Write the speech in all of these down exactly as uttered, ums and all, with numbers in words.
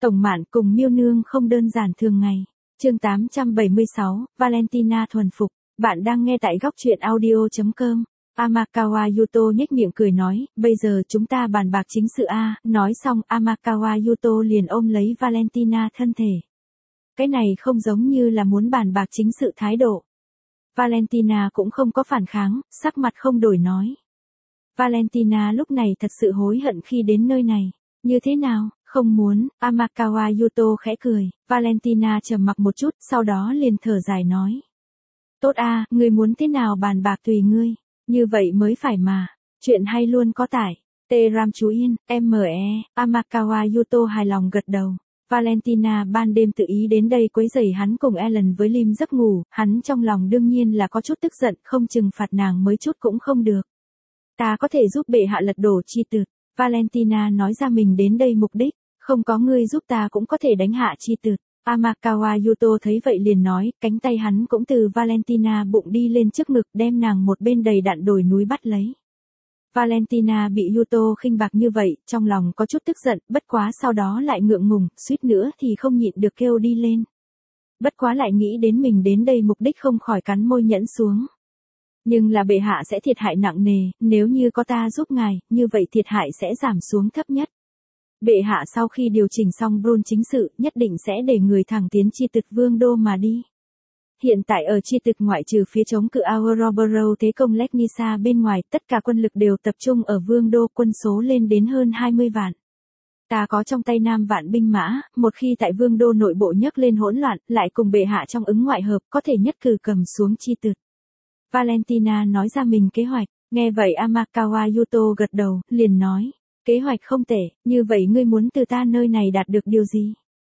Tổng Mạn cùng Miêu Nương không đơn giản thường ngày. Chương tám trăm bảy mươi sáu, Valentina thuần phục. Bạn đang nghe tại góc truyện audio chấm com. Amakawa Yuto nhếch miệng cười nói, bây giờ chúng ta bàn bạc chính sự a. Nói xong Amakawa Yuto liền ôm lấy Valentina thân thể. Cái này không giống như là muốn bàn bạc chính sự thái độ. Valentina cũng không có phản kháng, sắc mặt không đổi nói. Valentina lúc này thật sự hối hận khi đến nơi này. Như thế nào, không muốn, Amakawa Yuto khẽ cười. Valentina trầm mặc một chút, sau đó liền thở dài nói. Tốt a, ngươi muốn thế nào bàn bạc tùy ngươi. Như vậy mới phải mà. Chuyện hay luôn có tải. T-Ram chú yên, M-E, Amakawa Yuto hài lòng gật đầu. Valentina ban đêm tự ý đến đây quấy rầy hắn cùng Ellen với Lim giấc ngủ, hắn trong lòng đương nhiên là có chút tức giận, không trừng phạt nàng mới chút cũng không được. Ta có thể giúp bệ hạ lật đổ chi tực. Valentina nói ra mình đến đây mục đích, không có ngươi giúp ta cũng có thể đánh hạ chi tực. Amakawa Yuto thấy vậy liền nói, cánh tay hắn cũng từ Valentina bụng đi lên trước ngực đem nàng một bên đầy đặn đồi núi bắt lấy. Valentina bị Yuto khinh bạc như vậy, trong lòng có chút tức giận, bất quá sau đó lại ngượng ngùng, suýt nữa thì không nhịn được kêu đi lên. Bất quá lại nghĩ đến mình đến đây mục đích không khỏi cắn môi nhẫn xuống. Nhưng là bệ hạ sẽ thiệt hại nặng nề, nếu như có ta giúp ngài, như vậy thiệt hại sẽ giảm xuống thấp nhất. Bệ hạ sau khi điều chỉnh xong Brun chính sự, nhất định sẽ để người thẳng tiến chi tực vương đô mà đi. Hiện tại ở chi tực ngoại trừ phía chống cự Auroboro thế công Legnisa bên ngoài, tất cả quân lực đều tập trung ở vương đô, quân số lên đến hơn hai mươi vạn. Ta có trong tay năm vạn binh mã, một khi tại vương đô nội bộ nhấc lên hỗn loạn, lại cùng bệ hạ trong ứng ngoại hợp, có thể nhất cử cầm xuống chi tực. Valentina nói ra mình kế hoạch, nghe vậy Amakawa Yuto gật đầu, liền nói, kế hoạch không tệ, như vậy ngươi muốn từ ta nơi này đạt được điều gì?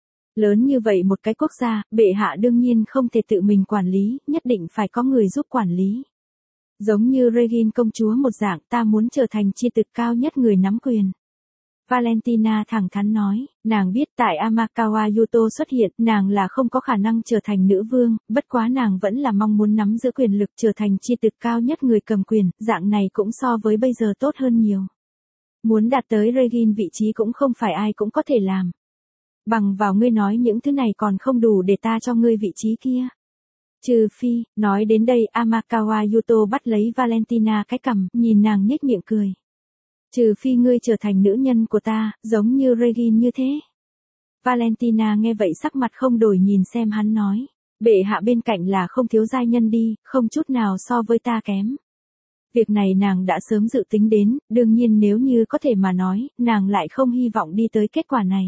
Lớn như vậy một cái quốc gia, bệ hạ đương nhiên không thể tự mình quản lý, nhất định phải có người giúp quản lý. Giống như Regine công chúa một dạng, ta muốn trở thành chi tực cao nhất người nắm quyền. Valentina thẳng thắn nói, nàng biết tại Amakawa Yuto xuất hiện, nàng là không có khả năng trở thành nữ vương, bất quá nàng vẫn là mong muốn nắm giữ quyền lực trở thành chi tực cao nhất người cầm quyền, dạng này cũng so với bây giờ tốt hơn nhiều. Muốn đạt tới Regine vị trí cũng không phải ai cũng có thể làm. Bằng vào ngươi nói những thứ này còn không đủ để ta cho ngươi vị trí kia. Trừ phi, nói đến đây Amakawa Yuto bắt lấy Valentina cái cằm, nhìn nàng nhếch miệng cười. Trừ phi ngươi trở thành nữ nhân của ta, giống như Regine như thế. Valentina nghe vậy sắc mặt không đổi nhìn xem hắn nói. Bệ hạ bên cạnh là không thiếu giai nhân đi, không chút nào so với ta kém. Việc này nàng đã sớm dự tính đến, đương nhiên nếu như có thể mà nói, nàng lại không hy vọng đi tới kết quả này.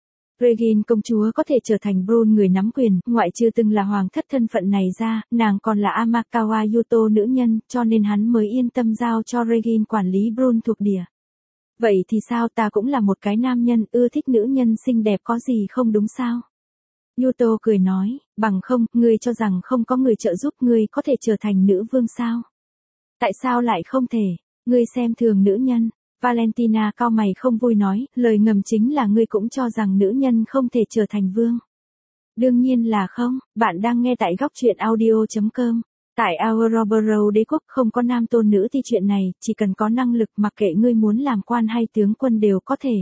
Regine công chúa có thể trở thành Brun người nắm quyền, ngoại trừ từng là hoàng thất thân phận này ra, nàng còn là Amakawa Yuto nữ nhân, cho nên hắn mới yên tâm giao cho Regine quản lý Brun thuộc địa. Vậy thì sao, ta cũng là một cái nam nhân, ưa thích nữ nhân xinh đẹp có gì không đúng sao? Yuto cười nói, bằng không, ngươi cho rằng không có người trợ giúp ngươi có thể trở thành nữ vương sao? Tại sao lại không thể? Ngươi xem thường nữ nhân. Valentina cau mày không vui nói, lời ngầm chính là ngươi cũng cho rằng nữ nhân không thể trở thành vương. Đương nhiên là không, bạn đang nghe tại góc truyện audio chấm com. Tại Auroboro đế quốc không có nam tôn nữ thì chuyện này, chỉ cần có năng lực mặc kệ ngươi muốn làm quan hay tướng quân đều có thể.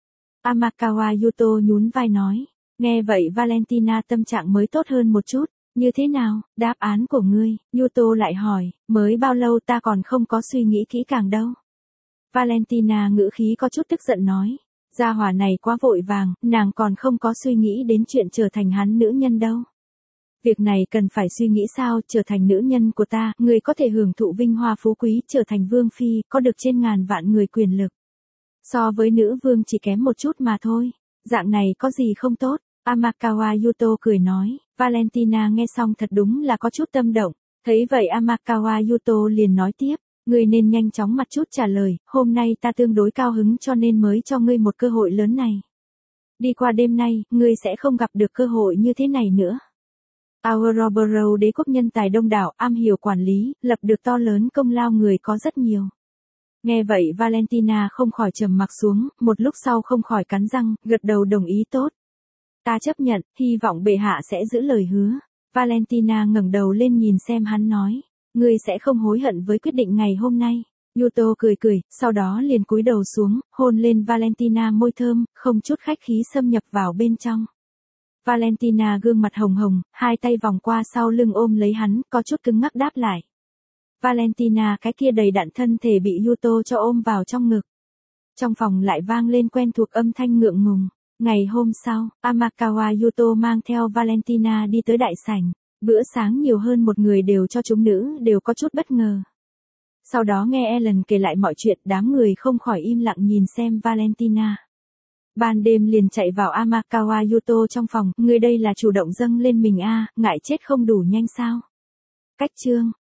Amakawa Yuto nhún vai nói, nghe vậy Valentina tâm trạng mới tốt hơn một chút. Như thế nào, đáp án của ngươi? Yuto lại hỏi, mới bao lâu ta còn không có suy nghĩ kỹ càng đâu. Valentina ngữ khí có chút tức giận nói, gia hỏa này quá vội vàng, nàng còn không có suy nghĩ đến chuyện trở thành hắn nữ nhân đâu. Việc này cần phải suy nghĩ sao, trở thành nữ nhân của ta, người có thể hưởng thụ vinh hoa phú quý, trở thành vương phi, có được trên ngàn vạn người quyền lực. So với nữ vương chỉ kém một chút mà thôi, dạng này có gì không tốt, Amakawa Yuto cười nói, Valentina nghe xong thật đúng là có chút tâm động, thấy vậy Amakawa Yuto liền nói tiếp. Ngươi nên nhanh chóng mặt chút trả lời, hôm nay ta tương đối cao hứng cho nên mới cho ngươi một cơ hội lớn này. Đi qua đêm nay, ngươi sẽ không gặp được cơ hội như thế này nữa. Auroboro đế quốc nhân tài đông đảo, am hiểu quản lý, lập được to lớn công lao người có rất nhiều. Nghe vậy Valentina không khỏi trầm mặc xuống, một lúc sau không khỏi cắn răng, gật đầu đồng ý tốt. Ta chấp nhận, hy vọng bệ hạ sẽ giữ lời hứa. Valentina ngẩng đầu lên nhìn xem hắn nói. Ngươi sẽ không hối hận với quyết định ngày hôm nay. Yuto cười cười, sau đó liền cúi đầu xuống, hôn lên Valentina môi thơm, không chút khách khí xâm nhập vào bên trong. Valentina gương mặt hồng hồng, hai tay vòng qua sau lưng ôm lấy hắn, có chút cứng ngắc đáp lại. Valentina cái kia đầy đặn thân thể bị Yuto cho ôm vào trong ngực. Trong phòng lại vang lên quen thuộc âm thanh ngượng ngùng. Ngày hôm sau, Amakawa Yuto mang theo Valentina đi tới đại sảnh. Bữa sáng nhiều hơn một người đều cho chúng nữ đều có chút bất ngờ. Sau đó nghe Ellen kể lại mọi chuyện, đám người không khỏi im lặng nhìn xem Valentina. Ban đêm liền chạy vào Amakawa Yuto trong phòng, người đây là chủ động dâng lên mình a, ngại chết không đủ nhanh sao. Cách chương